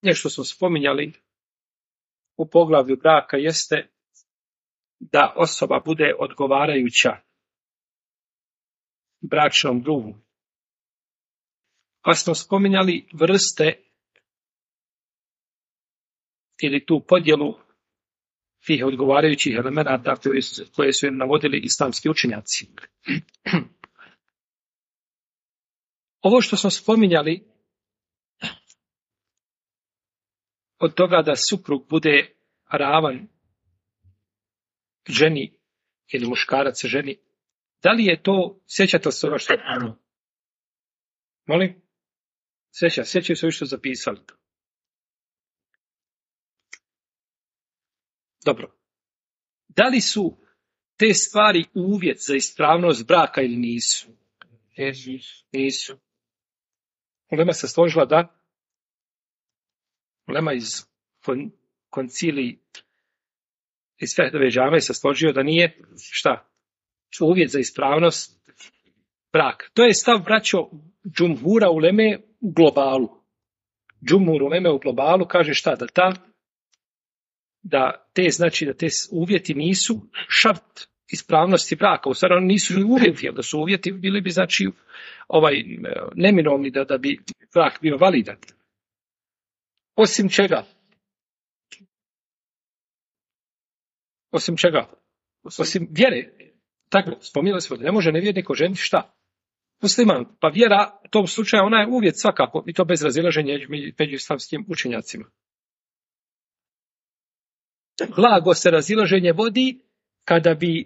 nešto smo spominjali u poglavlju braka jeste da osoba bude odgovarajuća bračnom drugu. Pa smo spominjali vrste ili tu podjelu tih odgovarajućih elemenata koje su im navodili islamski učenjaci. Ovo što smo spominjali od toga da suprug bude ravan ženi ili muškarac ženi, da li je to, sjećate se ovo što je? Molim? Sjećaju se što zapisali. Dobro. Da li su te stvari uvjet za ispravnost braka ili nisu? Nisu. Ulema se složila da ulema iz konciliji iz Fehdove džame se složio da nije šta? Uvjet za ispravnost braka. To je stav braćo džumhura uleme u globalu. Džumhur uleme u globalu kaže šta? Da te uvjeti nisu šart ispravnosti braka. U stvari oni nisu ni uvjeti, jer da su uvjeti bili bi znači neminovni da bi brak bio validan. Osim čega? Osim vjere. Tako, spominjali smo da ne može nevjernik oženiti šta? Musliman. Pa vjera, u tom slučaju, ona je uvjet svakako, i to bez razilaženja među islamskim učenjacima. Blago se razilaženje vodi kada bi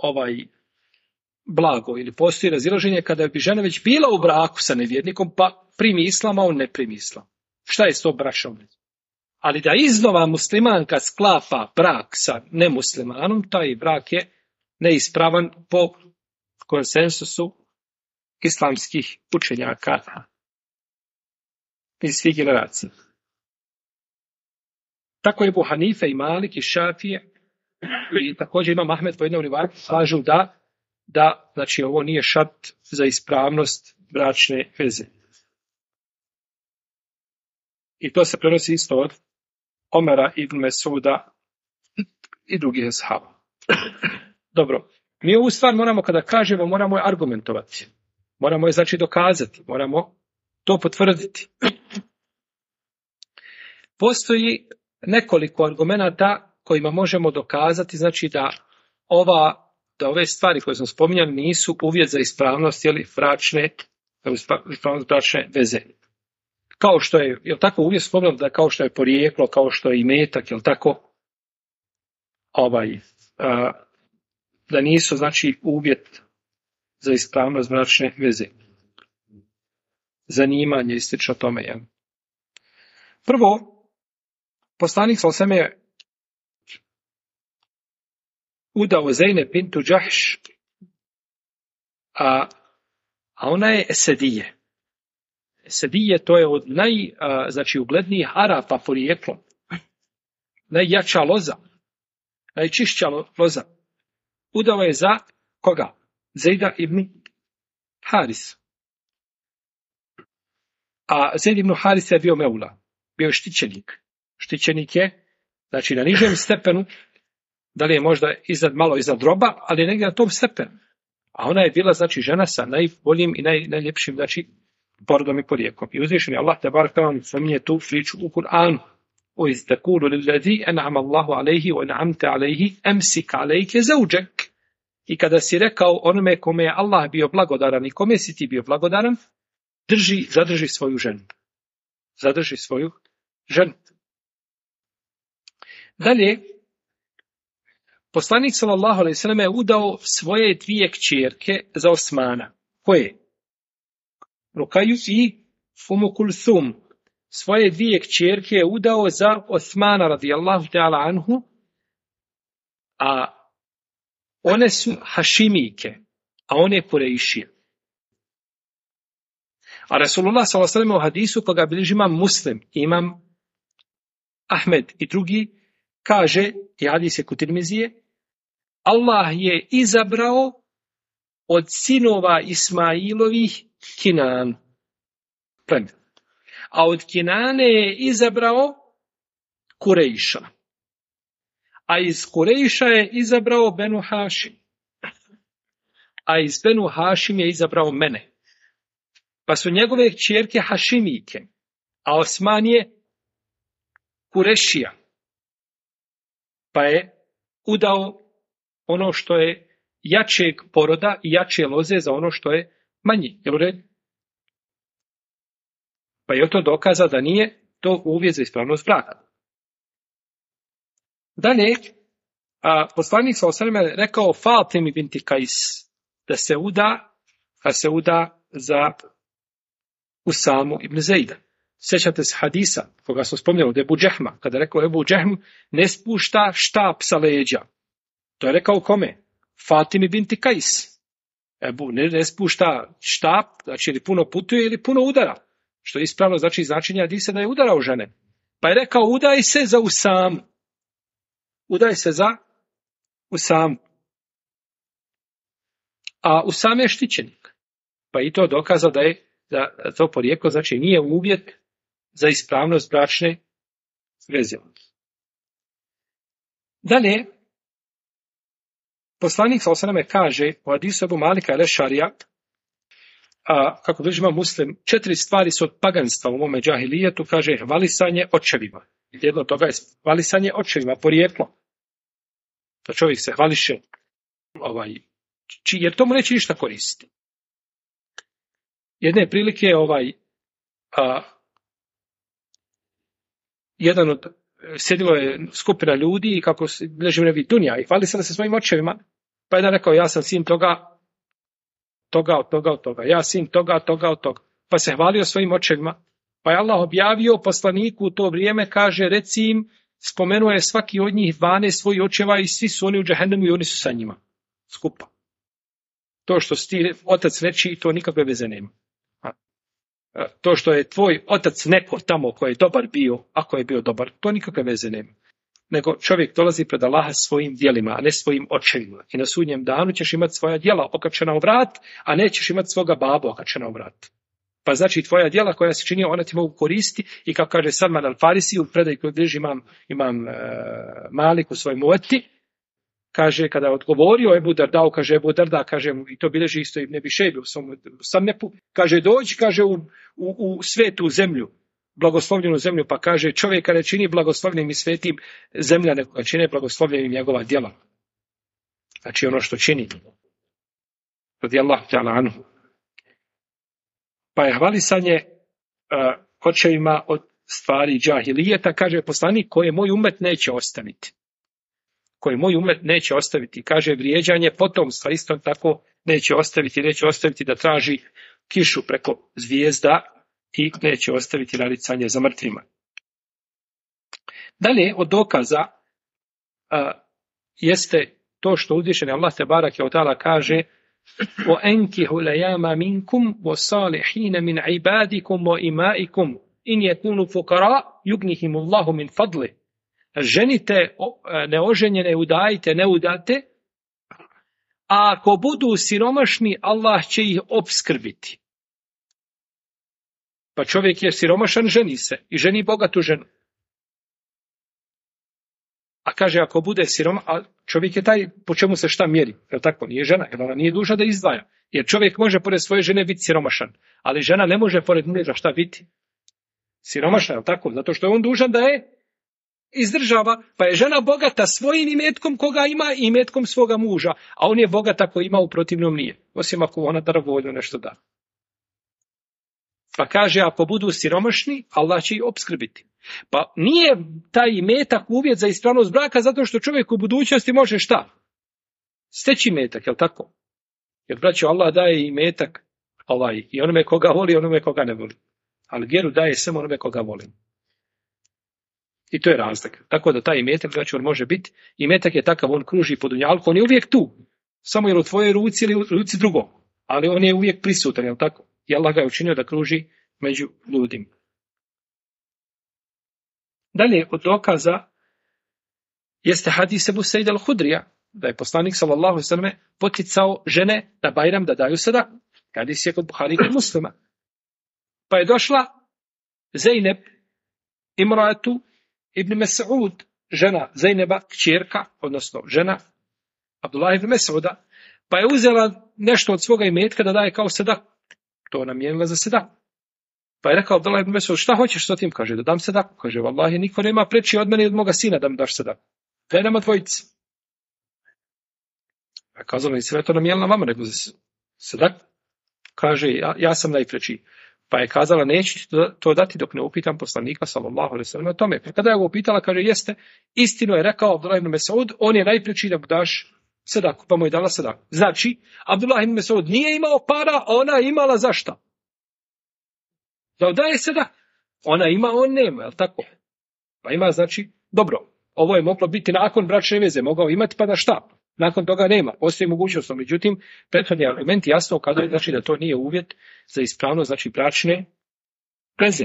blago ili postoji razilaženje kada bi žena već bila u braku sa nevjernikom pa primi islam, a on ne primi islam. Šta je s to brašom? Ali da iznova muslimanka sklapa brak sa nemuslimanom, taj brak je neispravan po konsensusu islamskih učenjaka iz svih generacija. Tako je Ebu Hanife i Malik i Šafije i također Imam Ahmed po jednom rivajetu kažu da znači ovo nije šart za ispravnost bračne veze. I to se prenosi isto od Omera ibn Mesuda i drugih ashaba. Dobro, mi ovu stvar moramo kada kažemo, moramo je argumentovati. Moramo je znači dokazati, moramo to potvrditi. Postoji nekoliko argumenata kojima možemo dokazati, znači da ove stvari koje smo spominjali nisu uvjet za ispravnost bračne veze. Kao što je, jel tako, uvijek spomenuo da kao što je porijeklo, kao što je imetak, jel tako, da nisu, znači, uvjet za ispravnost bračne veze. Zanimanje i slično tome, jel? Prvo, poslanik sallallahu alejhi ve sellem je udao Zejnep bintu Džahš, a ona je Esedije. Esedije, to je od uglednijih Arapa porijeklom. Najjača loza, najčišća loza. Udao je za koga? Zejda ibn Haris. A Zejd ibn Haris je bio meula, bio je štićenik. Štićenik je, znači na nižem stepenu, da li je možda malo iznad roba, ali negdje na tom stepenu. A ona je bila, znači, žena sa najboljim i najljepšim, znači, porodom i porijekom. I uzvišen je Allah te barek taala spominje tu priču u Kur'anu. O iz takulu lillazi an'ama Allahu alayhi wa an'amta alayhi amsik alayka zawjak. I kada si rekao onome kome je Allah bio blagodaran i kome si ti bio blagodaran, zadrži svoju ženu. Zadrži svoju ženu. Dalje, poslanik sallallahu alejhi ve sellem je udao svoje dvije kćerke za Osmana. Koje? Rukaju i Umu Kulthum. Svoje dvije kćerke je udao za Osmana radijallahu ta'ala anhu, a one su Hašimijke, a one Kurejšije. A Rasulullah sallallahu alejhi ve sellem u hadisu koga bilježi imam Muslim, imam Ahmed i drugi, kaže, i hadis je kod Tirmizije, Allah je izabrao od sinova Ismailovih Kinan. A od Kinane je izabrao Kurejša. A iz Kurejša je izabrao Benu Hašim. A iz Benu Hašim je izabrao mene. Pa su njegove kćerke Hašimijke, a Osman je Kurešija. Pa je udao ono što je jačeg poroda i jače loze za ono što je manji. Jel u redu? Pa je to dokaza da nije to uvjet za ispravnost braka. Dalje, poslanik s.a.v. je rekao Fatimi binti Kajs da se uda za Usamu ibn Zejda. Sjećate se hadisa koga smo spomnjali od Ebu Džehma, kada je rekao Ebu Džehm ne spušta štap sa leđa. To je rekao kome? Fatimi binti Kajs. Ebu ne spušta štap, znači ili puno putuje ili puno udara. Što je ispravno znači značenje hadisa da je udarao žene. Pa je rekao udaj se za Usamu. Udaj se za Usamu. A Usam je štićenik. Pa i to dokazao da je da to porijeklo znači nije uvjet za ispravnost bračne veze. Dalje, poslanik s.a.v. kaže u hadisu Ebu Malika el-Ešarija, kako bilježi Imam Muslim, 4 stvari su od paganstva u mome džahilijetu, kaže hvalisanje očevima. Jedno od toga je hvalisanje očevima, porijeklo. Da čovjek se hvališe, jer to mu neće ništa koristiti. Jedne prilike sjedilo je skupina ljudi i kako bilježi Nevi Dunja i hvali se da se svojim očevima. Pa jedan rekao, ja sam sin toga, ja sin toga. Pa se hvalio svojim očevima. Pa je Allah objavio poslaniku u to vrijeme, kaže, reci im, spomenuo je svaki od njih 12 svojih očeva i svi su oni u džehennemu i oni su sa njima. Skupa. To što si ti otac nečiji, to nikakve veze nema. To što je tvoj otac neko tamo koji je dobar bio, ako je bio dobar, to nikakve veze nema. Nego čovjek dolazi pred Allaha svojim djelima, a ne svojim očevima. I na sudnjem danu ćeš imati svoja djela okačena u vrat, a nećeš imati svoga babu okačena u vrat. Pa znači tvoja djela koja si činio, ona ti mogu koristiti i kako kaže Salman al-Farisi u predaj koji bliži imam Malik u svoj mueti, kaže, kada je odgovorio Ebu Dardau, kaže Ebu Darda, kaže, i to bilježi isto i ne bi šebi u svom Sanepu, kaže, dođi, kaže, u svetu zemlju, blagoslovljenu zemlju, pa kaže, čovjeka ne čini blagoslovljenim i svetim zemlja, nego čine blagoslovljenim njegova djela. Znači ono što čini. Radijallahu ta'ala anhu. Pa je hvalisanje očevima od stvari džahilijeta, kaže poslanik, koje moj umet neće ostaviti. Koje moj umet neće ostaviti. Kaže, vrijeđanje potomstva isto tako neće ostaviti da traži kišu preko zvijezda i neće ostaviti naricanje za mrtvima. Dalje, od dokaza jeste to što uzvišeni Allah te barake od ta'ala kaže وَأَنْكِهُ لَيَامَ مِنْكُمْ وَصَالِحِينَ مِنْ عِبَادِكُمْ وَإِمَائِكُمْ إِنْ يَكُونُوا فُقَرَاءَ يُغْنِهِمُ اللَّهُ مِنْ فَضْلِهِ. Ženite neoženjene, udajte, ne udate, a ako budu siromašni, Allah će ih opskrbiti. Pa čovjek je siromašan, ženi se i ženi bogatu ženu. A kaže, ako bude a čovjek je taj po čemu se šta mjeri. Jer tako, nije žena, jer ona nije dužna da izdvaja. Jer čovjek može pored svoje žene biti siromašan, ali žena ne može pored muža šta biti? Siromašna, je tako? Zato što je on dužan da je izdržava, pa je žena bogata svojim imetkom koga ima i imetkom svoga muža, a on je bogat ako ima, u protivnom nije. Osim ako ona darovoljno nešto da. Pa kaže, ako budu siromašni, Allah će ih opskrbiti. Pa nije taj imetak uvjet za ispravnost braka, zato što čovjek u budućnosti može šta? Steći imetak, jel tako? Jer braćo, Allah daje imetak i onome koga voli i onome koga ne voli. Ali vjeru daje samo onome koga voli. I to je razlika. Tako da taj imetak, znači on može biti, imetak je takav, on kruži po dunjalku, on je uvijek tu. Samo je u tvojoj ruci ili u ruci drugog. Ali on je uvijek prisutan, jel tako? I Allah ga je učinio da kruži među ljudima. Dalje, od dokaza jeste hadis Ebu Sejda al-Hudrija, da je poslanik s.a.v. poticao žene da Bajram da daju sada. Hadis je kod Buhari i kod Muslima. Pa je došla Zeynep imratu ibn Mes'ud, žena Zeyneba, kćerka, odnosno žena Abdullah ibn Mes'uda, pa je uzela nešto od svoga imetka da daje kao sedak. To namijenila za sedak. Pa je rekao Abdullah ibn Mes'ud, šta hoćeš s tim? Kaže, da dam sedaku. Kaže, vallahi, niko nema preči od mene i od moga sina da mi daš sedaku. Daj nama dvojici. Pa je kazala, nisi to namijenila vama, nego za sedak. Kaže, ja sam najpreči. Pa je kazala, neću to dati dok ne upitam poslanika, sallallahu alejhi ve sellem, o tome. Pa kada je ga upitala, kaže, jeste, istinu je rekao Abdullah ibn Mes'ud, on je najpreči da mu daš sedaku, pa mu je dala sedaku. Znači, Abdullah ibn Mes'ud nije imao para, a ona je imala za šta? Da daje sedaku. Ona ima, on nema, je li tako? Pa ima, znači, dobro, ovo je moglo biti nakon bračne veze, mogao imati pa da šta? Nakon toga nema, postoji mogućnost, međutim, prethodni argument jasno ukazuje, znači da to nije uvjet za ispravnost, znači bračne veze.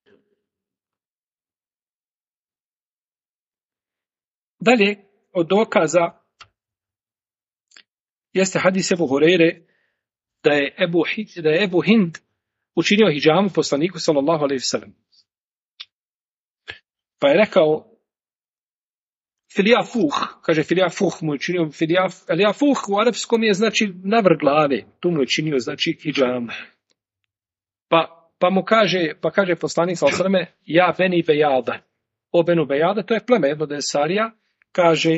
Dalje, od dokaza jeste hadis Ebu Hureyre da je Ebu Hind učinio hidžamu poslaniku sallallahu alejhi ve sellem. Pa je rekao Filijafuh, kaže Filijafuh mu je činio Filijafuh u arapskom je znači navrh glave, tu mu je činio znači hidžamu. Pa mu kaže poslanik sallallahu alejhi ve sellem, ja beni Bejada, o benu Bejada, to je pleme jedno od Ensarija, kaže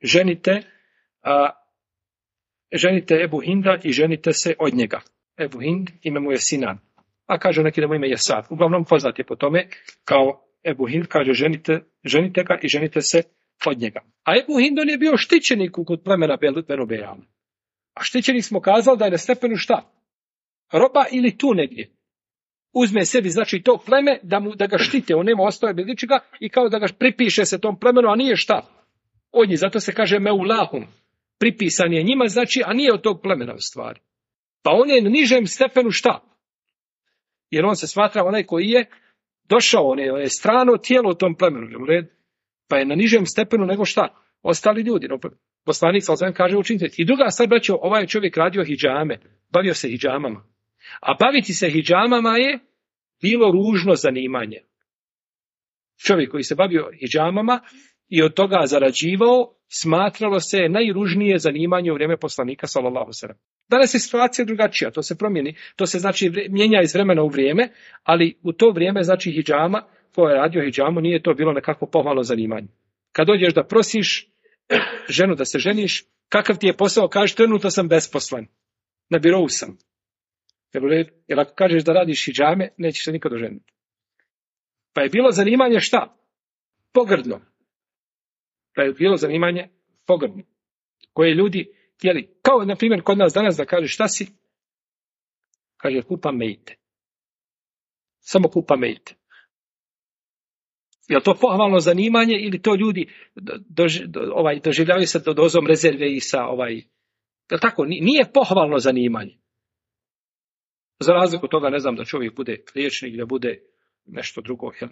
ženite Ebu Hinda i ženite se od njega. Ebu Hind, ime mu je Sinan. A kaže neki da mu ime je Sad. Uglavnom poznat je po tome kao Ebu Hind, kaže ženite ga i ženite se od njega. A Ebu Hind on je bio štićenik kod plemena Benu Bejana. A štićenik smo kazali da je na stepenu šta? Roba ili tu negdje. Uzme sebi znači to pleme da ga štite, on nema ostaje bez ničega i kao da ga pripiše se tom plemenu, a nije šta? Od njih, zato se kaže meulahum. Pripisan je njima, znači, a nije od tog plemena u stvari. Pa on je na nižem stepenu šta? Jer on se smatra onaj koji je došao, on je strano tijelo u tom plemenu, pa je na nižem stepenu nego šta? Ostali ljudi. No, poslanik sallallahu kaže učinite. I druga stvar, braćo, ovaj čovjek radio hidžame, bavio se hidžamama. A baviti se hidžamama je bilo ružno zanimanje. Čovjek koji se bavio hidžamama i od toga zarađivao, smatralo se najružnije zanimanje u vrijeme poslanika sallallahu alejhi ve sellem. Danas je situacija drugačija, to se promijeni, to se znači mijenja iz vremena u vrijeme, ali u to vrijeme znači hidžama, ko je radio hidžamu, nije to bilo nekako pohvalno zanimanje. Kad dođeš da prosiš ženu da se ženiš, kakav ti je posao, kažeš trenutno sam besposlen, na birou sam. Jer ako kažeš da radiš hidžame, nećeš se nikad oženiti. Pa je bilo zanimanje šta? Pogrdno. Pa je bilo zanimanje pogrdno. Koje ljudi htjeli. Kao, na primjer, kod nas danas da kaže šta si? Kaže, kupa mejte. Samo kupa mejte. Je li to pohvalno zanimanje ili to ljudi doživljavaju se dozom rezerve i sa je tako? Nije pohvalno zanimanje. Za razliku toga, ne znam, da čovjek bude liječnik, da bude nešto drugo, jel?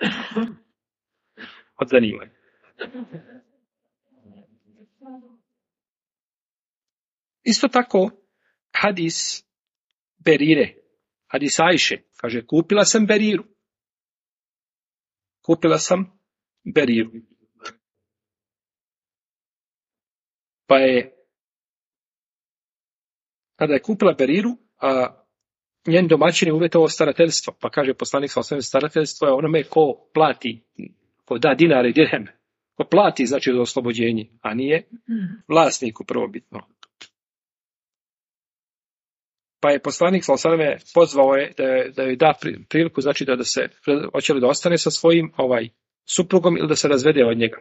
Od zanimanja. Isto tako, hadis Berire, hadis Ajše, kaže, kupila sam Beriru. Pa je, kada je kupila Beriru, a njen domaćin je uvjetovao starateljstvo. Pa kaže poslanik sallallahu alejhi ve sellem, starateljstvo je onome ko plati, ko da dinare i dirheme. Ko plati, znači za oslobođenje, a nije vlasniku prvobitno. Pa je poslanik sallallahu alejhi ve sellem pozvao je da joj da priliku, znači da se hoće li da ostane sa svojim suprugom ili da se razvede od njega.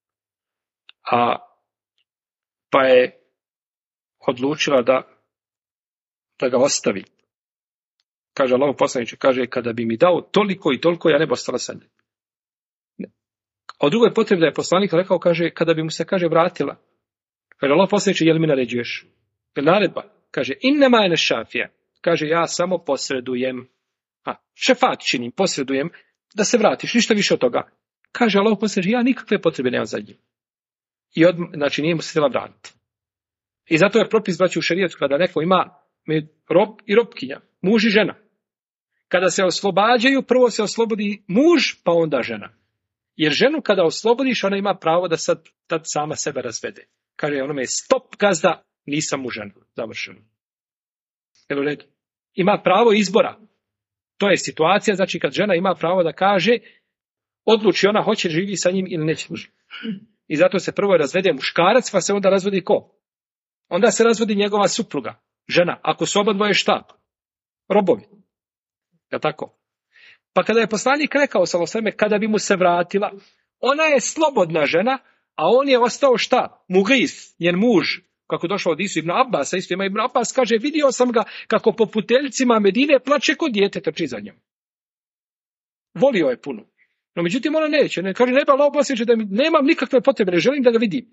Pa je odlučila da ga ostavi. Kaže Allahov poslaniče, kaže, kada bi mi dao toliko i toliko, ja ne bi ostala sa njim. A u drugoj potrebi da je poslanik rekao, kaže, kada bi mu se, kaže, vratila. Kaže, Allahov poslaniče, je li mi naređuješ? Je naredba? Kaže, innema ene šafija. Kaže, ja samo posredujem. Šefat činim, posredujem da se vratiš, ništa više od toga. Kaže Allahov poslaniče, ja nikakve potrebe nemam za njim. I znači nije mu se htjela vratiti. I zato je propis, braći, u šerijetu, kada neko ima rob i robkinja, muž i žena. Kada se oslobađaju, prvo se oslobodi muž, pa onda žena. Jer ženu kada oslobodiš, ona ima pravo da tad sama sebe razvede. Kaže onome, stop gazda, nisam mu žena. Završeno. Jel u redu? Ima pravo izbora. To je situacija, znači kad žena ima pravo da kaže, odluči ona hoće živi sa njim ili neće. I zato se prvo razvede muškarac, pa se onda razvodi ko? Onda se razvodi njegova supruga, žena. Ako su obadvoje šta? Robovi. Je tako? Pa kada je poslanik rekao sallallahu kada bi mu se vratila, ona je slobodna žena, a on je ostao šta? Mugis, njen muž. Kako došao od Isu ibn Abbasa, isto ima ibn Abbas, kaže, vidio sam ga kako po puteljcima Medine plače kod dijete, trči za njom. Volio je puno. No međutim ona neće, kaže, ne Allah posjeća da nemam nikakve potrebe, ne želim da ga vidim.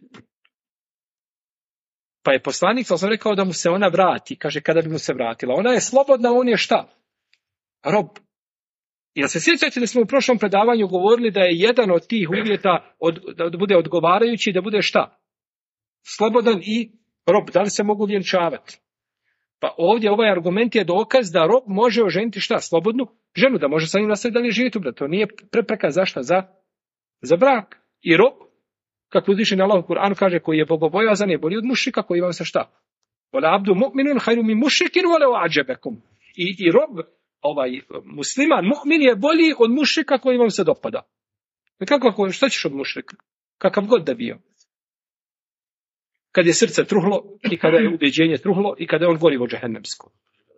Pa je poslanik sam rekao da mu se ona vrati, kaže, kada bi mu se vratila. Ona je slobodna, on je šta? Rob. Jel se sjećate da smo u prošlom predavanju govorili da je jedan od tih uvjeta da bude odgovarajući, da bude šta? Slobodan i rob. Da li se mogu vjenčavati? Pa ovdje ovaj argument je dokaz da rob može oženiti šta? Slobodnu ženu, da može sa njim nastaviti dalje živjeti. To nije prepreka za šta? Za brak. I rob, kako uzvišeni Allah u Kur'anu kaže, koji je bogobojazan, je bolji od mušrika, koji vam se šta? Wala abdu mu'minun khairu min mušrikin wala a'jabakum. I rob, musliman, mu'min je bolji od mušrika koji vam se dopada. Šta ćeš od mušrika? Kakav god da bio. Kad je srce truhlo i kada je ubjeđenje truhlo i kada je on gorivo džehennemsko.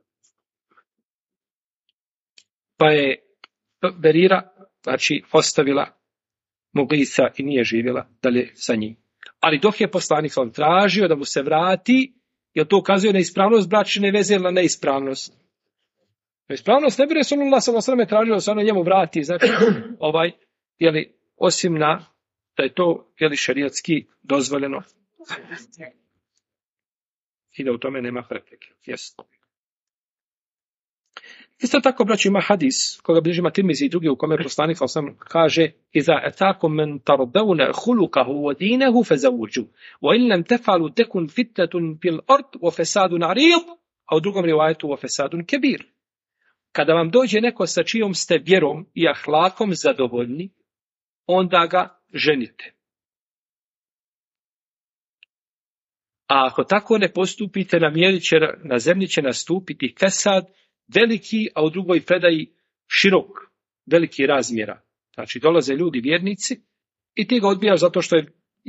Pa je Berira, znači, ostavila Mugisa i nije živjela dalje sa njim. Ali dok je poslanik tražio da mu se vrati, jer to ukazuje na ispravnost bračne veze ili na neispravnost? Neispravnost ne bi Resulullah s.a.v. tražio da se ono njemu vrati, znači, osim da je to, šerijatski dozvoljeno. I da u tome nema prepreke. Jest. Isto tako, braći, ima hadis, koga bližima Tirmizi i drugi, u kome poslanik sam kaže: "Iza atakum men tardawna khuluquhu wa dinahu fazawwiju, wa in lam taf'alu takun fitnatun fil ard wa fasadun 'arid", a u drugom rivajetu wa fasadun kabir. Kada vam dođe neko sa čijom ste vjerom i ahlakom zadovoljni, onda ga ženite. A ako tako ne postupite, na zemlji će nastupiti fesad veliki, a u drugoj predaji širok, veliki razmjera. Znači, dolaze ljudi vjernici i ti ga odbijaš zato što je,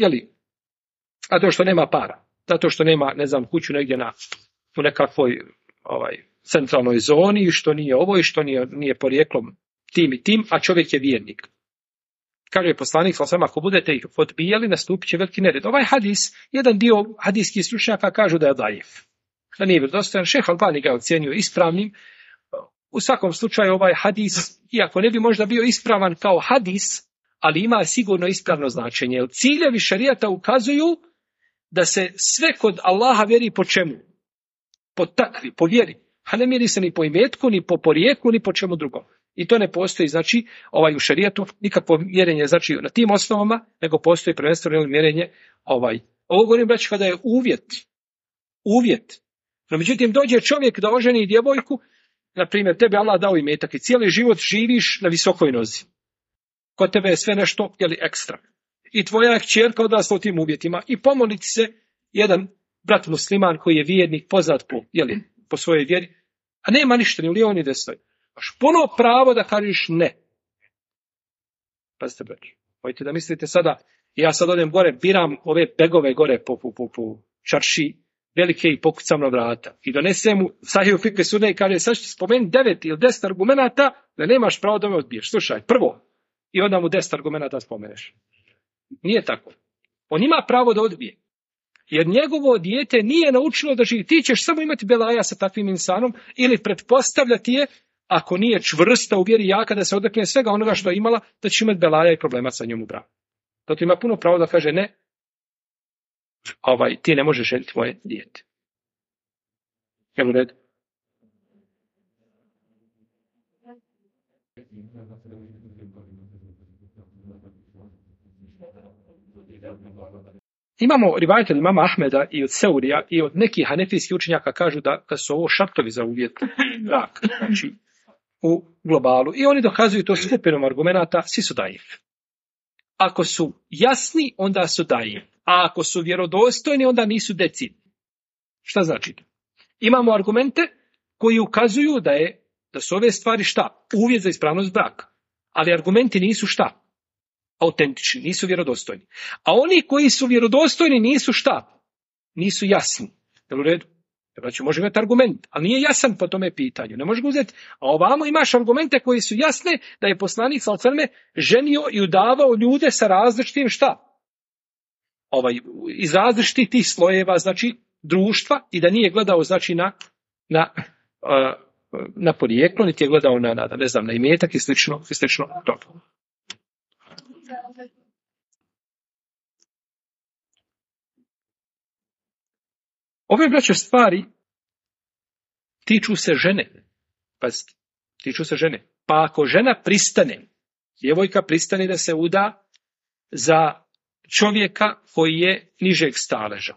zato što nema para, zato što nema, kuću negdje u nekakvoj centralnoj zoni, što nije ovo i što nije porijeklom tim i tim, a čovjek je vjernik. Kaže poslanik, ako budete ih odbijali, nastupit će veliki nered. Ovaj hadis, jedan dio hadijskih stručnjaka kažu da je daif, da nije vjerodostojan. Šejh Albani ga ocjenio ispravnim. U svakom slučaju ovaj hadis, iako ne bi možda bio ispravan kao hadis, ali ima sigurno ispravno značenje. Jer ciljevi šerijata ukazuju da se sve kod Allaha vjeri po čemu? Po takvi, po vjeri. A ne mjeri se ni po imetku, ni po porijeklu, ni po čemu drugom. I to ne postoji, znači, u šerijatu nikakvo mjerenje, znači, na tim osnovama, nego postoji prvenstveno mjerenje, Ovo govorim, braći, kada je uvjet. No, međutim, dođe čovjek da oženi djevojku, na primjer, tebi Allah dao imetak i cijeli život živiš na visokoj nozi. Kod tebe je sve nešto, ekstra. I tvoja kćerka odrasla u tim uvjetima. I pomoliti se jedan brat musliman koji je vjernik, poznat po svojoj vjeri, a nema ništa, ni u lijevo ni desnoj. Imaš puno pravo da kažeš ne. Pazite, braći. Mojte da mislite sada, ja sad odem gore, biram ove begove gore po čarši, velike i pokucam na vrata. I donesem mu Sahih Fikr Sunne i kaže, sad ću ti spomenuti 9 ili 10 argumenata da nemaš pravo da me odbiješ. Slušaj, prvo. I onda mu 10 argumenata spomeneš. Nije tako. On ima pravo da odbije. Jer njegovo dijete nije naučilo da živi. Ti ćeš samo imati belaja sa takvim insanom ili pretpostavljati je, ako nije čvrsta u vjeri jaka, da se odrekne svega onoga što je imala, da će imati belaja i problema sa njom u braku. Zato ima puno pravo da kaže ne, ti ne možeš ženiti moje dijete. Jel u redu? Imamo rivajet od imama Ahmeda i od Seurija i od nekih hanefijskih učenjaka kažu da su ovo šartovi za uvjet brak. Znači, u globalu. I oni dokazuju to skupinom argumenata, svi su daif. Ako su jasni, onda su daif. A ako su vjerodostojni, onda nisu decidni. Šta znači? Imamo argumente koji ukazuju da su ove stvari šta? Uvjet za ispravnost braka. Ali argumenti nisu šta? Autentični, nisu vjerodostojni. A oni koji su vjerodostojni nisu šta? Nisu jasni. Jel u redu? Znači, može imati argument, ali nije jasan po tome pitanju. Ne može ga uzeti. A ovamo imaš argumente koji su jasne da je poslanik sallallahu alejhi ve sellem ženio i udavao ljude sa različitim šta? Iz različitih tih slojeva, znači, društva i da nije gledao, znači, na porijeklo, niti je gledao na imetak i slično to. Ove braćo stvari tiču se žene. Pazite, tiču se žene. Pa ako žena pristane, djevojka pristane da se uda za čovjeka koji je nižeg staleža.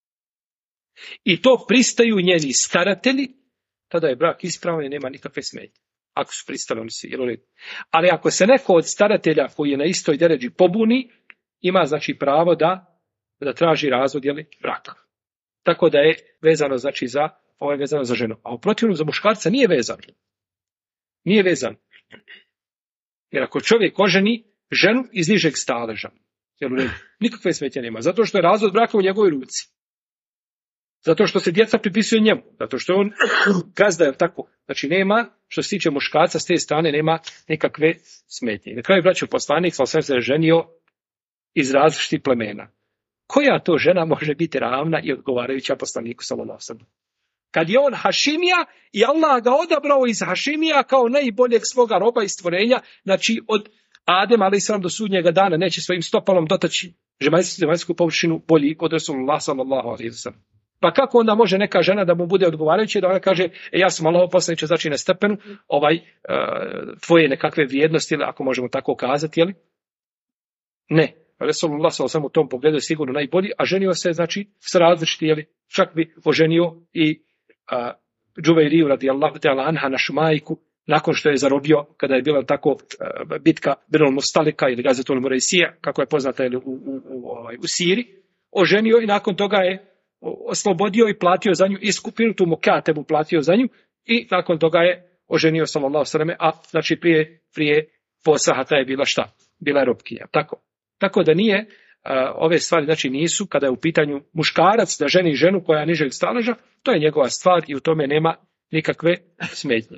I to pristaju njeni staratelji, tada je brak ispravan i nema nikakve smetnje. Ako su pristali, oni su jeloviti. Ali ako se neko od staratelja koji je na istoj deređi pobuni, ima znači pravo da traži razvod braka. Tako da je vezano znači ovo je vezano za ženu. A u protivnom za muškarca nije vezano. Nije vezan. Jer ako čovjek oženi ženu iz nižeg staleža, nikakve smetnje nema. Zato što je razvod braka u njegovoj ruci. Zato što se djeca pripisuju njemu. Zato što je on gazda, je tako. Znači nema, što se tiče muškarca, s te strane nema nikakve smetnje. Na kraju braćo poslanik se ženio iz različitih plemena. Koja to žena može biti ravna i odgovarajuća poslaniku sallallahu alejhi ve sellem? Kad je on Hašimija i Allah ga odabrao iz Hašimija kao najboljeg svoga roba i stvorenja, znači od Adem alejhi selam do sudnjega dana neće svojim stopalom dotaći zemaljsku površinu bolji od Rasulullah sallallahu alejhi ve sellem. Pa kako onda može neka žena da mu bude odgovarajuća da ona kaže ja sam Allahov poslaniče, znači na stepenu tvoje nekakve vrijednosti, ili ako možemo tako kazati, jeli? Ne. Rasulullah sallallahu alejhi ve sellem u tom pogledu je sigurno najbolji, a ženio se znači s različiti, jeli? Čak bi oženio i Džuveiriju radijallahu ta'ala anha, našu majku, nakon što je zarobio, kada je bila tako bitka Benul Mustalika ili Gazetul Murejsija, kako je poznata u Siriji, oženio i nakon toga je oslobodio i platio za nju i skupinu tu Mukatebu platio za nju i nakon toga je oženio sallallahu alejhi ve selleme, a znači prije posahata je bila šta? Bila je robkinja. Tako da nije, ove stvari znači nisu, kada je u pitanju muškarac da ženi ženu koja je nižeg staleža, to je njegova stvar i u tome nema nikakve smetnje.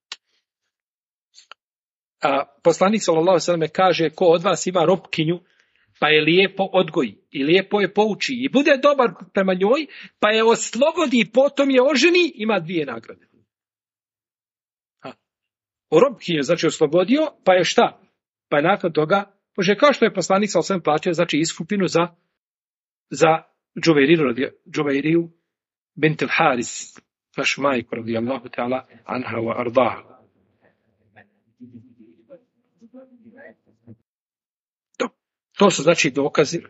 Poslanik sallallahu alejhi ve selleme kaže, ko od vas ima robkinju pa je lijepo odgoji i lijepo je pouči i bude dobar prema njoj, pa je oslobodi i potom je oženi, ima 2 nagrade. Robkinju znači oslobodio, pa je šta? Pa je nakon toga, može kao što je poslanik sallallahu alejhi ve sellem platio znači iskupinu za Džuveiriju bint al-Haris, našu majku radijallahu ta'ala anha wa ardaha. To su znači dokazi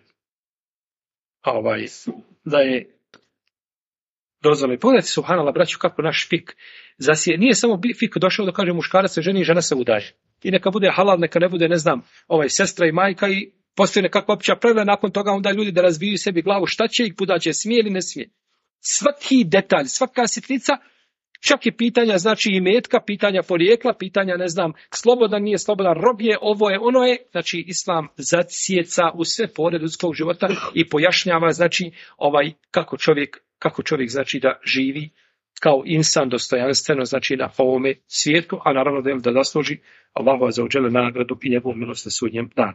da je dozvoljeno. Pogledajte subhanallah braću kako naš fik zasije. Nije samo fik došao da kaže muškarac se ženi i žena se udaje. I neka bude halal, neka ne bude, ne znam, sestra i majka i postoji nekakva opća pravila, nakon toga onda ljudi da razbiju sebi glavu šta će ih, kuda će, smije ili ne smije. Svaki detalj, svaka sitnica, čak i pitanja znači imetka, pitanja porijekla, pitanja ne znam, slobodan nije slobodan, rob je, ovo je, ono je, znači islam zacijeca u sve pore ljudskog života i pojašnjava znači kako čovjek znači da živi kao insan dostojanstveno znači na ovome svijetu, a naravno da zasluži Allahu azza wa dželle nagradu i njegovu milost na sudnjem danu.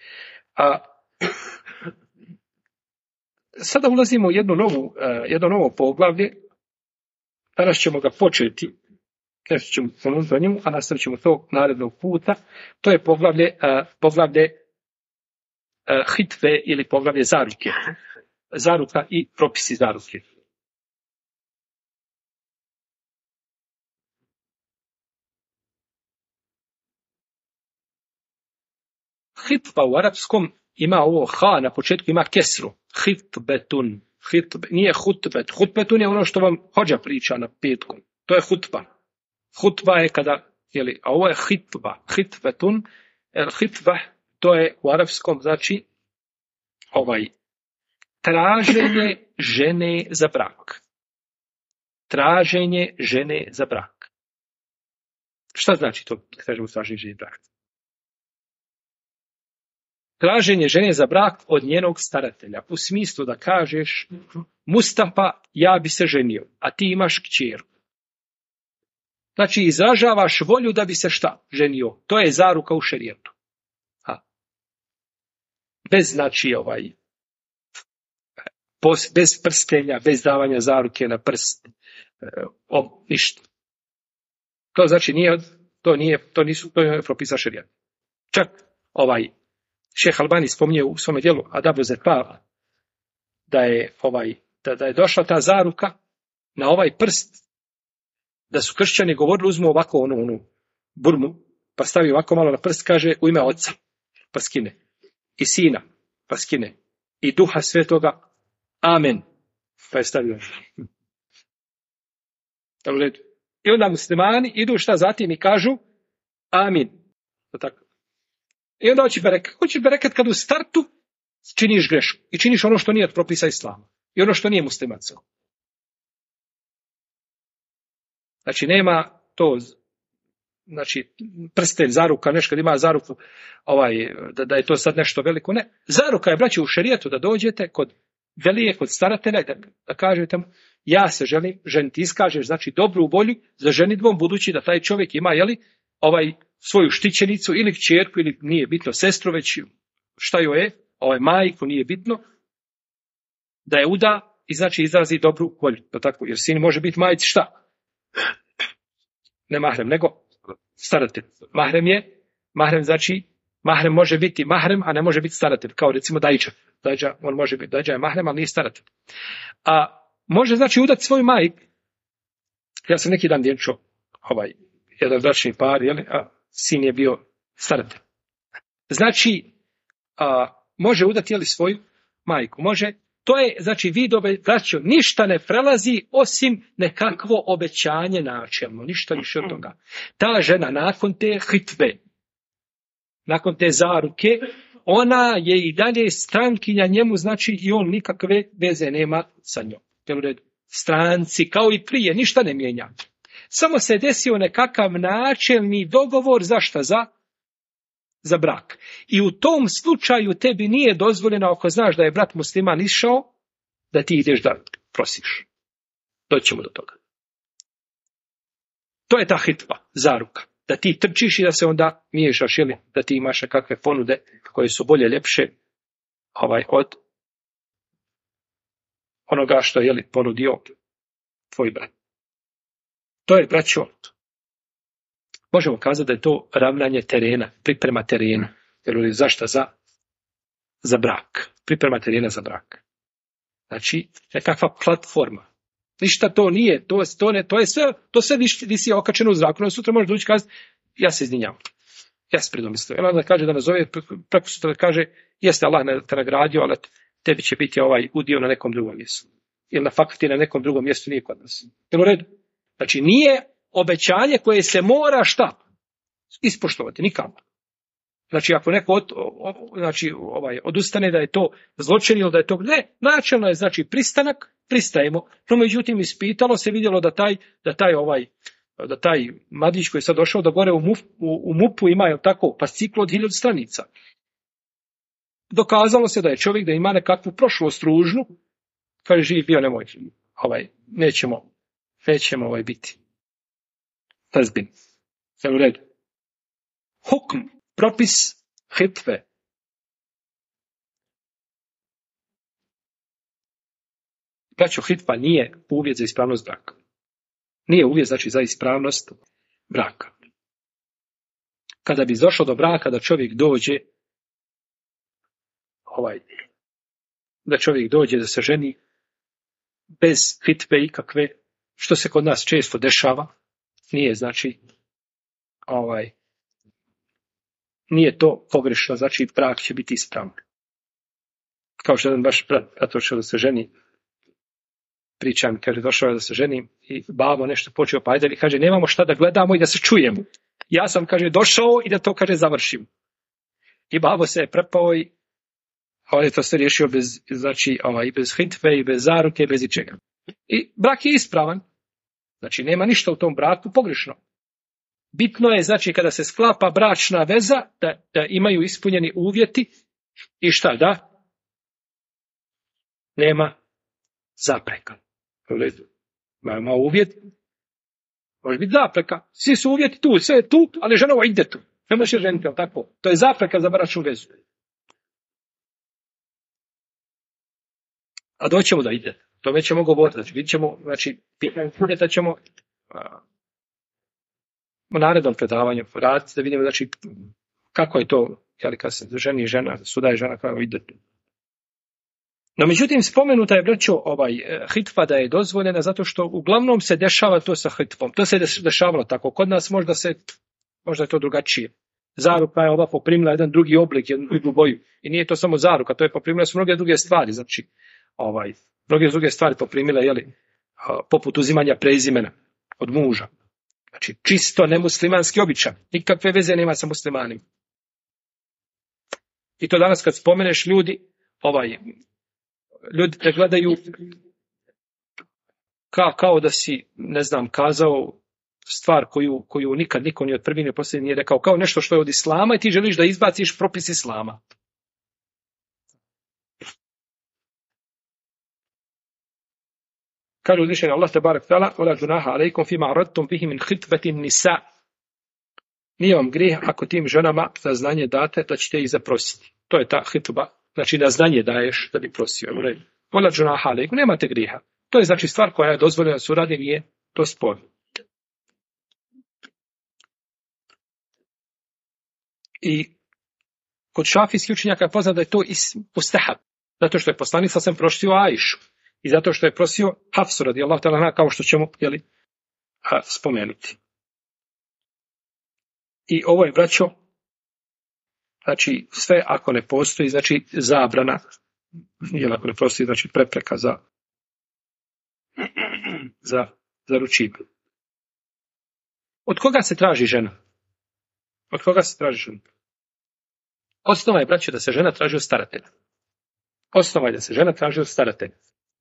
Sada ulazimo u jedno novo poglavlje. Danas ćemo ga početi, nešto ćemo ponoviti o njemu, a nastavit ćemo to narednog puta. To je poglavlje hitve ili poglavlje zaruke. Zaruka i propisi zaruke. Hitva u arapskom ima ovo ha, na početku ima kesru. Hitbetun. Nije hutbet. Hutbetun je ono što vam hođa priča na petkom. To je hutba. Hutba je kada a ovo je hitva, hitvetun, hitva, to je u arapskom, znači, traženje žene za brak. Traženje žene za brak. Šta znači to, kažemo, traženje žene za brak? Traženje žene za brak od njenog staratelja, u smislu da kažeš, Mustafa, ja bi se ženio, a ti imaš kćer. Znači, izražavaš volju da bi se šta ženio. To je zaruka u šerijetu. Bez, znači, bez prstenja, bez davanja zaruke na prst, ništa. To znači to je propisao šerijat. Čak Šejh Albani spominje u svome djelu Adabu Zefar da je došla ta zaruka na ovaj prst, da su kršćani govorili, uzmu ovako onu burmu, pa stavi ovako malo na prst, kaže u ime oca, pa skine, i sina, pa skine, i duha svetoga, amen, pa je stavio. I onda muslimani idu šta zatim i kažu amin. Tako. I onda hoćeš bereket kad u startu činiš grešku i činiš ono što nije od propisa islama i ono što nije muslimansko. Znači nema to, znači prsten, zaruka, nešto kad ima zaruku, da je to sad nešto veliko. Ne, zaruka je, braći, u šerijetu da dođete kod velije, kod staratelja, da kažete mu, ja se želim ženiti, iskažeš, znači, dobru volju za ženidbom, budući da taj čovjek ima, svoju štićenicu ili kćerku, ili nije bitno, sestru, već šta joj je, majku, nije bitno, da je uda i znači izrazi dobru volju. Tako, jer sin može biti majici šta? Ne mahrem, nego staratelj. Mahrem može biti mahrem, a ne može biti staratelj, kao recimo dajđa. On može biti, dajđa je mahrem, ali nije staratelj. A može, znači, udati svoju majku. Ja sam neki dan vjenčao jedan bračni par, a sin je bio staratelj. Znači, može udati svoju majku. Može, to je, znači, vidove, braćo, ništa ne prelazi osim nekakvo obećanje načelno, ništa više od toga. Ta žena nakon te hitve, nakon te zaruke, ona je i dalje strankinja njemu, znači i on nikakve veze nema sa njom. Stranci, kao i prije, ništa ne mijenja. Samo se desio nekakav načelni dogovor, zašta? Za brak. I u tom slučaju tebi nije dozvoljeno, ako znaš da je brat musliman išao, da ti ideš da prosiš. Doćemo do toga. To je ta hitva, zaruka. Da ti trčiš i da se onda miješaš, da ti imaš kakve ponude koje su bolje, ljepše od onoga što je ponudio tvoj brat. To je, braćo, možemo kazati da je to ravnanje terena, priprema terena. Jer zašto? Za brak. Priprema terena za brak. Znači, nekakva platforma. Ništa to nije, to je sve visi okačeno u zraku. No, sutra možeš doći kazati, ja se izvinjavam. Ja se predomislio. Jer onda kaže da nazove, preko sutra kaže, jeste Allah te nagradio, ali tebi će biti udio na nekom drugom mjestu. Ili na fakti na nekom drugom mjestu, nije kod nas. Jel u redu? Znači, nije obećanje koje se mora šta? Ispoštovati, nikako. Znači, ako neko odustane da je to zločin ili da je to... Ne, načelno je, znači, pristanak, pristajemo. No, međutim, ispitalo se, vidjelo da taj mladić koji je sad došao da gore u MUP-u ima tako fasciklo od 1000 stranica. Dokazalo se da je čovjek da ima nekakvu prošlost ružnu, kaže, živ bio, nemoj, nećemo biti. Tazbin. Sve u redu. Hukm, propis hitve. Braćo, hitva nije uvjet za ispravnost braka. Nije uvjet, znači, za ispravnost braka. Kada bi došlo do braka, da čovjek dođe da se ženi bez hitve ikakve, što se kod nas često dešava, nije, znači, nije to pogrešno, znači brak će biti ispravan. Kao što jedan baš brat došao da se ženi, pričam, kaže, došao da se ženi i babo nešto počeo, pa ajde, kaže, nemamo šta da gledamo i da se čujemo. Ja sam, kaže, došao i da to, kaže, završim. I babo se je prepao i on je to sve riješio bez, znači, bez hitve i bez zaruke, bez ičega. I brak je ispravan. Znači, nema ništa u tom braku pogrešno. Bitno je, znači, kada se sklapa bračna veza, da imaju ispunjeni uvjeti i šta, da? Nema zapreka. Ima uvjet, može biti zapreka. Svi su uvjeti tu, sve je tu, ali žena ide tu. Ne može ženiti, ali tako? To je zapreka za bračnu vezu. A doćemo da ide. To već ćemo govoriti. Znači, vidjet ćemo, znači, pitanje ćemo u narednom predavanju raditi, da vidimo, znači, kako je to, jeli, kad se ženi žena, suda je žena, kako ide. No, međutim, spomenuta je, braćo, hitva da je dozvoljena zato što uglavnom se dešava to sa hitvom. To se dešavalo tako. Kod nas možda je to drugačije. Zaruka je ova poprimila jedan drugi oblik, jednu drugu boju. I nije to samo zaruka, to je poprimila su mnoge druge stvari. Znači, mnoge druge stvari poprimile, jeli, poput uzimanja prezimena od muža. Znači, čisto nemuslimanski običaj. Nikakve veze nema sa muslimanima. I to danas kad spomeneš ljudi te gledaju kao da si, ne znam, kazao stvar koju nikad niko ni od prvi ni od posljednji nije rekao, kao nešto što je od islama i ti želiš da izbaciš propis islama. Kaže uzvišeni Allah tebarek ta'ala: "Wala junaha alejkum fima aradtum bihi min khitbati nisa." Nije vam grijeh ako tim ženama za znanje date da ćete ih zaprositi. To je ta hitba, znači da znanje daješ da bi prosio. Wala junaha alejkum, nemate grijeha. To je znači stvar koja je dozvoljena da se uradi, nije to sporno. I kod šafijskih učenjaka je poznato da je to mustahab, zato što je poslanik sam prosio Ajšu i zato što je prosio Hafsu radijallahu ta'ala anha, kao što ćemo spomenuti. I ovo je, braćo, znači sve ako ne postoji, znači zabrana, ili ako ne postoji, znači prepreka za ručivanje. Od koga se traži žena? Od koga se traži žena? Osnova je, braćo, da se žena traži od staratelja. Osnova je da se žena traži od staratelja.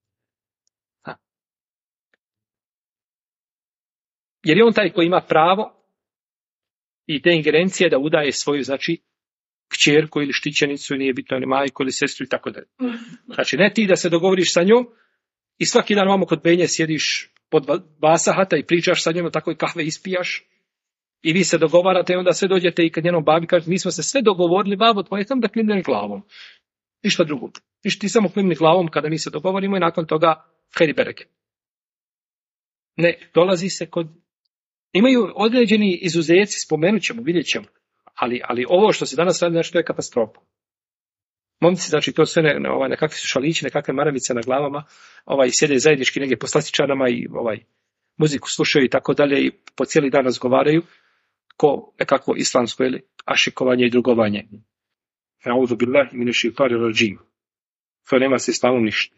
Jer je on taj koji ima pravo i te ingerencije da udaje svoju, znači, kćerku ili štićenicu, nije bitno, ni majku ili sestru i tako dalje. Znači, ne ti da se dogovoriš sa njom i svaki dan ovamo kod Benje sjediš pod basahata i pričaš sa njom, tako i kahve ispijaš i vi se dogovarate i onda sve dođete i kad njenom babi kažete, mi smo se sve dogovorili, babo, tvoje sam da klimnem glavom. Ništa drugo. Ti samo klimni glavom kada mi se dogovorimo i nakon toga hajdi bereke. Ne, dolazi se kod... Imaju određeni izuzeci, spomenut ćemo, vidjet ćemo. Ali ovo što se danas radi, znači to je katastrofa. Momci, znači to sve nekakve su šalići, nekakve maravice na glavama, sjede zajednički negdje po slastičanama i muziku slušaju i tako dalje i po cijeli dan razgovaraju ko nekako islamsko ašikovanje i drugovanje. A'udhu billahi minash shaitanir rajim. To nema se islamom ništa.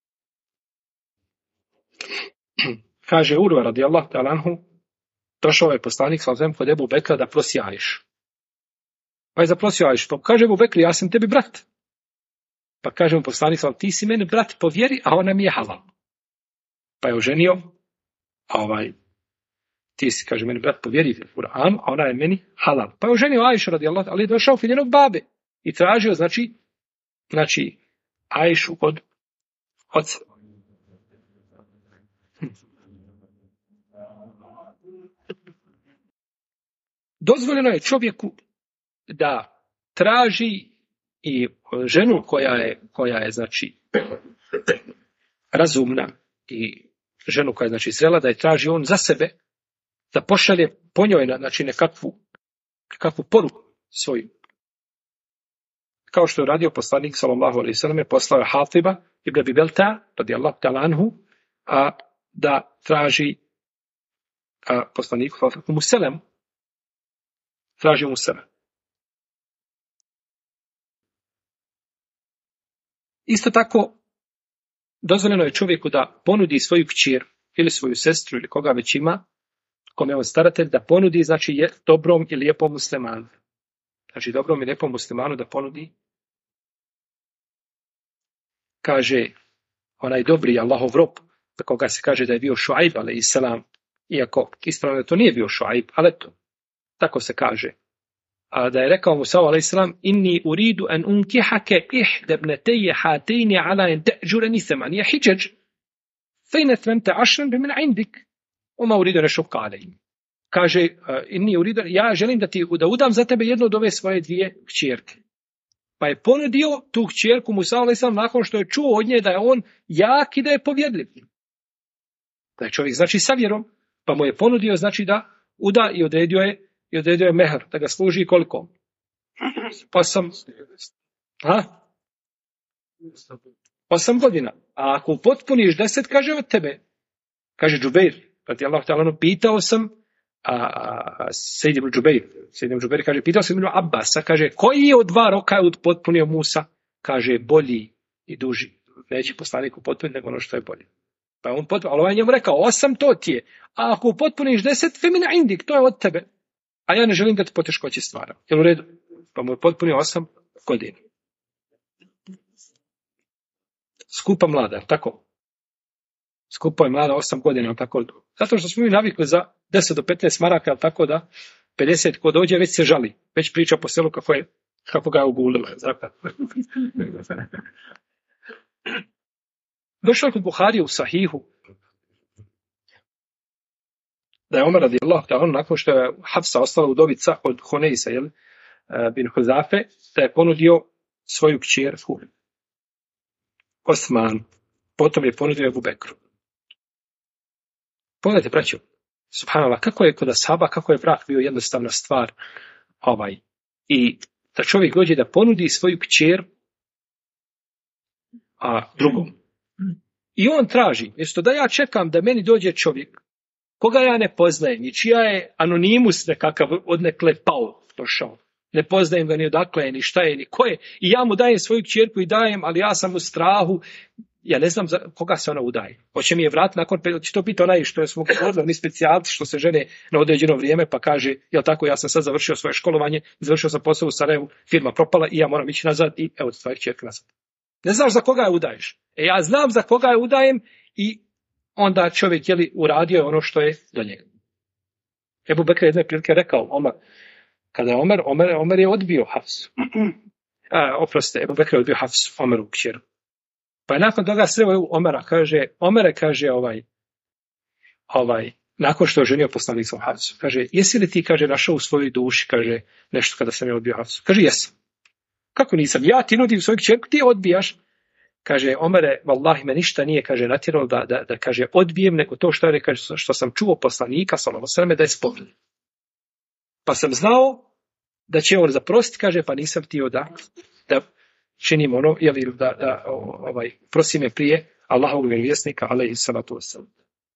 Kaže Urva radijallahu ta'ala anhu, došao je poslanik sallallahu kod Ebu Bekra da prosi Ajšu. Pa je zaprosio Ajšu. Pa kaže Ebu Bekri, ja sam tebi brat. Pa kaže mu poslanik sallallahu, ti si meni brat po vjeri, a ona mi je halal. Pa je oženio, ti si, kaže, meni brat po vjeri u Kur'anu, a ona je meni halal. Pa je oženio Ajšu radijallahu, ali je došao kod njenog babe i tražio, znači Ajšu od oca. Dozvoljeno je čovjeku da traži i ženu koja je znači razumna i ženu koja je znači zrela, da je traži on za sebe, da pošalje po njoj znači nekakvu poruku svoju. Kao što je radio poslanik sallallahu alejhi ve sellem, poslao je Hatiba ibn Abi Belta radijallahu ta'ala anhu, da traži poslaniku sallallahu alejhi traži mu sebe. Isto tako, dozvoljeno je čovjeku da ponudi svoju kćer ili svoju sestru ili koga već ima, kome je on staratelj, da ponudi, znači, dobrom i lijepom muslimanu. Znači, dobrom i lijepom muslimanu da ponudi. Kaže, onaj dobri Allahov rob, za koga se kaže da je bio Šuajb, alejselam, iako ispravno to nije bio Šuajb, ali to, tako se kaže. A da je rekao Musa alejselam, inni uridu an unkihake ihdebneteje hatejni ala en te'đureni themanije hijđeđ, fejne tvente ašren bi min indik, oma uridu nešupka alejim. Kaže, inni uridu, ja želim da udam za tebe jednu od ove svoje dvije kćerke. Pa je ponudio tu kćerku Musa alejselam nakon što je čuo od nje da je on jak i da je povjedljiv. Da je čovjek znači sa vjerom, pa mu je ponudio znači da uda i odredio je mehr, da ga služi koliko? 8 godina. A ako upotpuniš 10, kaže od tebe. Kaže Džubeir, radijallahu ta'ala, pitao sam Sejid ibn Džubeir kaže, pitao sam ibn Abbasa, kaže, koji je od 2 roka upotpunio Musa? Kaže, bolji i duži. Neće poslanik upotpuniti nego ono što je bolje. Pa on potpunio, ali ovaj njemu rekao, 8 to ti je. A ako upotpuniš 10, femina indik, to je od tebe. A ja ne želim da ti poteškoće stvaram. Jel u redu? Pa mu je potpunio 8 godina. Skupa mlada, tako? Skupa je mlada 8 godina, tako? Zato što smo mi navikli za 10 do 15 maraka, tako da 50 ko dođe već se žali. Već priča po selu kako ga je ugulila. Došlo je kod Buharije u Sahihu da je Omer radijallahu ta'ala nakon što je Hafsa ostala udovica od Hunejsa bin Huzafe, da je ponudio svoju kćerku Osman. Potom je ponudio Ebu Bekru. Pogledajte, braćo, subhanallah, kako je kod ashaba, kako je brak bio jednostavna stvar. I da čovjek dođe da ponudi svoju kćer drugom. I on traži, mjesto da ja čekam da meni dođe čovjek koga ja ne poznajem, i čija je anonimus nekakav odnekle pao, došao. Ne poznajem ga ni odakle je, ni šta je, ni ko je. I ja mu dajem svoju kćerku i dajem, ali ja sam u strahu. Ja ne znam za koga se ona udaje. Hoće mi je vrat nakon, će to biti onaj što je smo govorili, oni specijalci što se žene na određeno vrijeme, pa kaže, jel tako, ja sam sad završio svoje školovanje, završio sam posao u Sarajevu, firma propala i ja moram ići nazad i evo tvoja kćerka nazad. Ne znaš za koga je udaješ. Ja znam za koga je udajem i onda čovjek uradio ono što je do njega. Ebu Bekr jedne prilike rekao, kada je Omer je odbio Hafsu. Ebu Bekr je odbio Hafsu, Omeru kćeru. Pa je nakon toga sreo Omera, kaže, nakon što je ženio poslanik sa Hafsu, kaže, jesi li ti, kaže, našao u svojoj duši, kaže, nešto kada sam je odbio Hafsu? Kaže, jesam. Kako nisam? Ja ti nudim svoju kćerku, ti odbijaš. Kaže, Omere, vallahi me ništa nije, kaže, natjeralo da kaže, odbijem, nego to što sam čuo poslanika, sallallahu alejhi ve sellem, da je spominje. Pa sam znao da će on zaprostiti, kaže, pa nisam htio da činim ono, da prosim je prije Allahovog vjerovjesnika, alejhi salatu vesselam.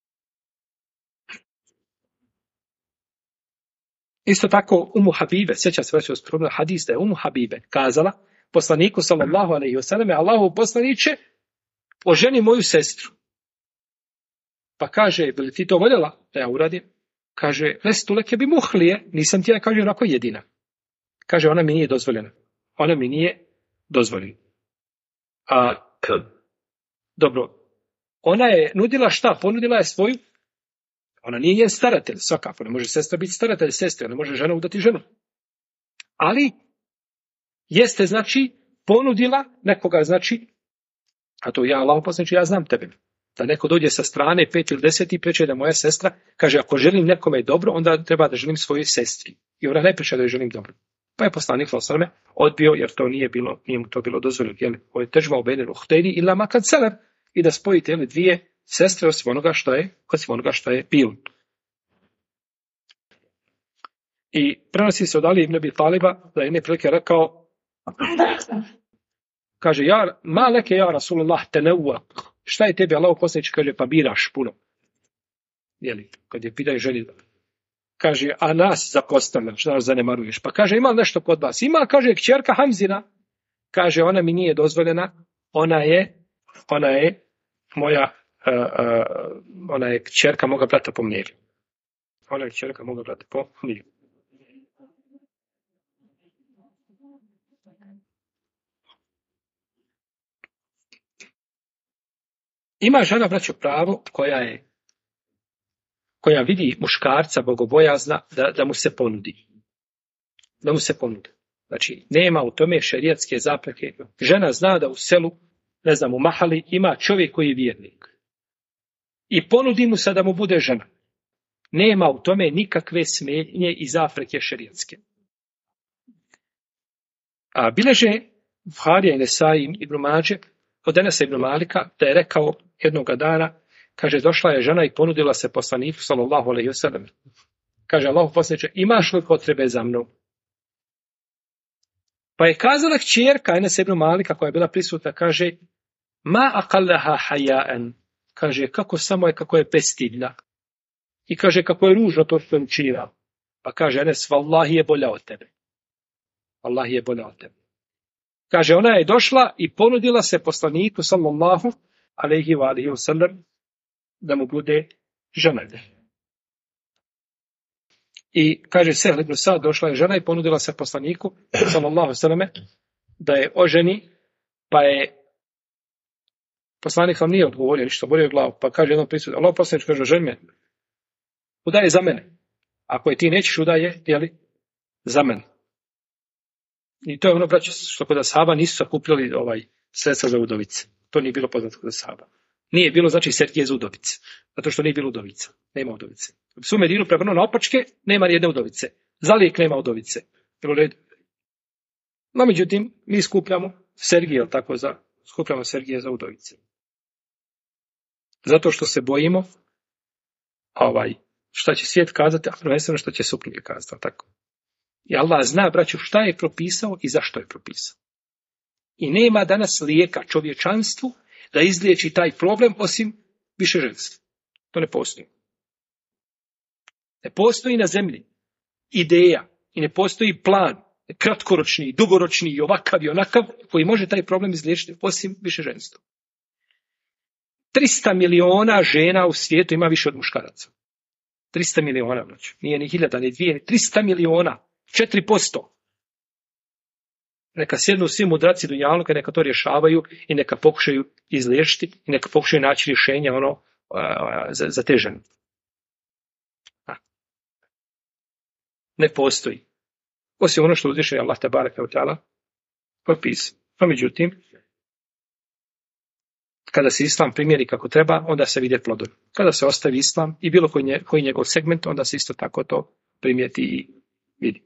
Isto tako, Umu Habibe, sjeća se već od hadis da je Umu Habibe kazala poslaniku, sallallahu alejhi ve selleme, Allahov poslaniče, oženi moju sestru. Pa kaže, bi li ti to voljela da ja uradim? Kaže, lestu leke bi muhlije, nisam ti ja, kaže, onako jedina. Kaže, ona mi nije dozvoljena. Ona mi nije dozvoljena. Dobro, ona je nudila šta? Ponudila je svoju. Ona nije njen staratelj, svakako. Ne može sestra biti staratelj sestre, ne može žena udati ženu. Ali jeste, znači, ponudila nekoga, znači, a to ja, Allahov poslaniče, ja znam tebe. Da neko dođe sa strane 5 ili 10 i preče da moja sestra, kaže, ako želim nekome dobro, onda treba da želim svojoj sestri. I ona ne preče da joj želim dobro. Pa je poslanik sallallahu alejhi ve sellem odbio, jer to nije mu to bilo dozvoljeno. Ovo je težma u bejnel uhtejni ila ma kad seler, i da spojite dvije sestre osim onoga što je bilo. I prenosi se od Ali ibn Abi Taliba da je jedne prilike rekao, kaže, ma leke ja Rasulullah tenewak, šta je tebi Allahov poslaniče, kaže, pa biraš puno. Kad je pitaju ženi, kaže, a nas zapostavljaš, šta nas zanemaruješ? Pa kaže, ima nešto kod vas? Ima, kaže, kćerka Hamzina. Kaže, ona mi nije dozvoljena, ona je moja, ona je kćerka moga brata po mlijeri. Ona je kćerka mogla brati po milijun. Ima žena, braćo, pravo koja vidi muškarca bogobojazna da mu se ponudi. Da mu se ponudi. Znači, nema u tome šerijatske zapreke. Žena zna da u selu, ne znam, u mahali ima čovjek koji je vjernik. I ponudi mu se da mu bude žena. Nema u tome nikakve smetnje i zapreke šerijatske. A bileže Buharija i Nesai ibn Mađe od Enesa ibn Malika da je rekao jednoga dana, kaže, došla je žena i ponudila se poslaniku sallallahu alejhi ve sellem. Kaže, Allahu poslaniče, imaš li potrebe za mnom? Pa je kazala kćerka Enesa ibn Malika koja je bila prisutna, kaže, ma aqallaha haya'an. Kaže, kako je bestidna. I kaže, kako je ružno to što je učinila. Pa kaže Enes, vallahi je bolja od tebe. Wallahi je bolja od tebe. Kaže, ona je došla i ponudila se poslaniku sallallahu alejhi ve sellem da mu bude žena. I kaže Sehl ibn Sad, došla je žena i ponudila se poslaniku sallallahu alejhi ve selleme da je oženi, pa je poslanik vam nije odgovorio ništa, borio glavu, pa kaže jednom prisutnom, Allah poslanik kaže, ženi me, udaj je za mene. Ako je ti nećeš, udaj je, jeli, za mene. I to je ono, braće, što kod ashaba nisu sakupljali sredstva za udovice. To nije bilo poznato kod ashaba. Nije bilo, znači, sertije za udovice. Zato što nije bilo udovica. Nema udovice. Su Medinu prevrnuo na opačke, nema ni jedne udovice. Za lijek nema udovice. Bilo red. No, međutim, mi skupljamo sergije, tako, skupljamo sergije za udovice. Zato što se bojimo šta će svijet kazati, a prvenstveno što će supruge kazati, tako. I Allah zna, braću, šta je propisao i zašto je propisao. I nema danas lijeka čovječanstvu da izliječi taj problem osim višeženstva. To ne postoji. Ne postoji na zemlji ideja i ne postoji plan, kratkoročni, dugoročni i ovakav i onakav, koji može taj problem izliječiti osim višeženstva. 300 miliona žena u svijetu ima više od muškaraca. 300 miliona, znači. Nije ni 1000, ni 2, ni 300 miliona. 4%. Neka sjednu svi mudraci dunjaluka, neka to rješavaju i neka pokušaju izliječiti i neka pokušaju naći rješenje za te žene. Ne postoji. Osim ono što uzviše Allah tebareke ve teala propisao. No, međutim, kada se islam primjeri kako treba, onda se vide plodovi. Kada se ostavi islam i bilo koji njegov segment, onda se isto tako to primijeti i vidi.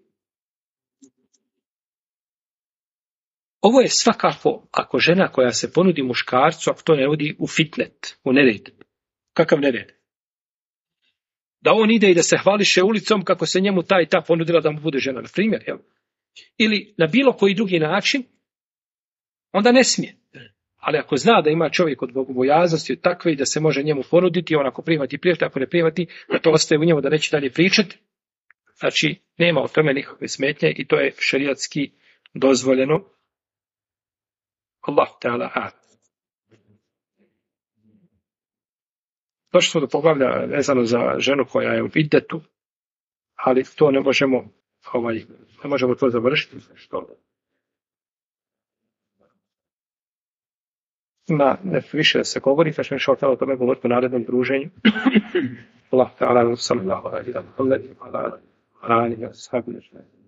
Ovo je svakako, ako žena koja se ponudi muškarcu, ako to ne vodi u fitnet, u nered. Kakav nered? Da on ide i da se hvališe ulicom kako se njemu ta i ta ponudila da mu bude žena, na primjer, jel? Ili na bilo koji drugi način, onda ne smije. Ali ako zna da ima čovjek od bogobojaznosti takve i da se može njemu ponuditi, on ako prihvati, ako ne prihvati, da to ostaje u njemu da neće dalje pričati, znači nema o tome nikakve smetnje i to je šerijatski dozvoljeno. Allah ta'ala a'lam. Došli smo do poglavlja vezano za ženu koja je u iddetu, ali to ne možemo to završiti. Što? Ima više da se govori, pa ćemo šaltalo o tome govoriti u narednom druženju. Allah ta'ala sallallahu alaihi wa sallam.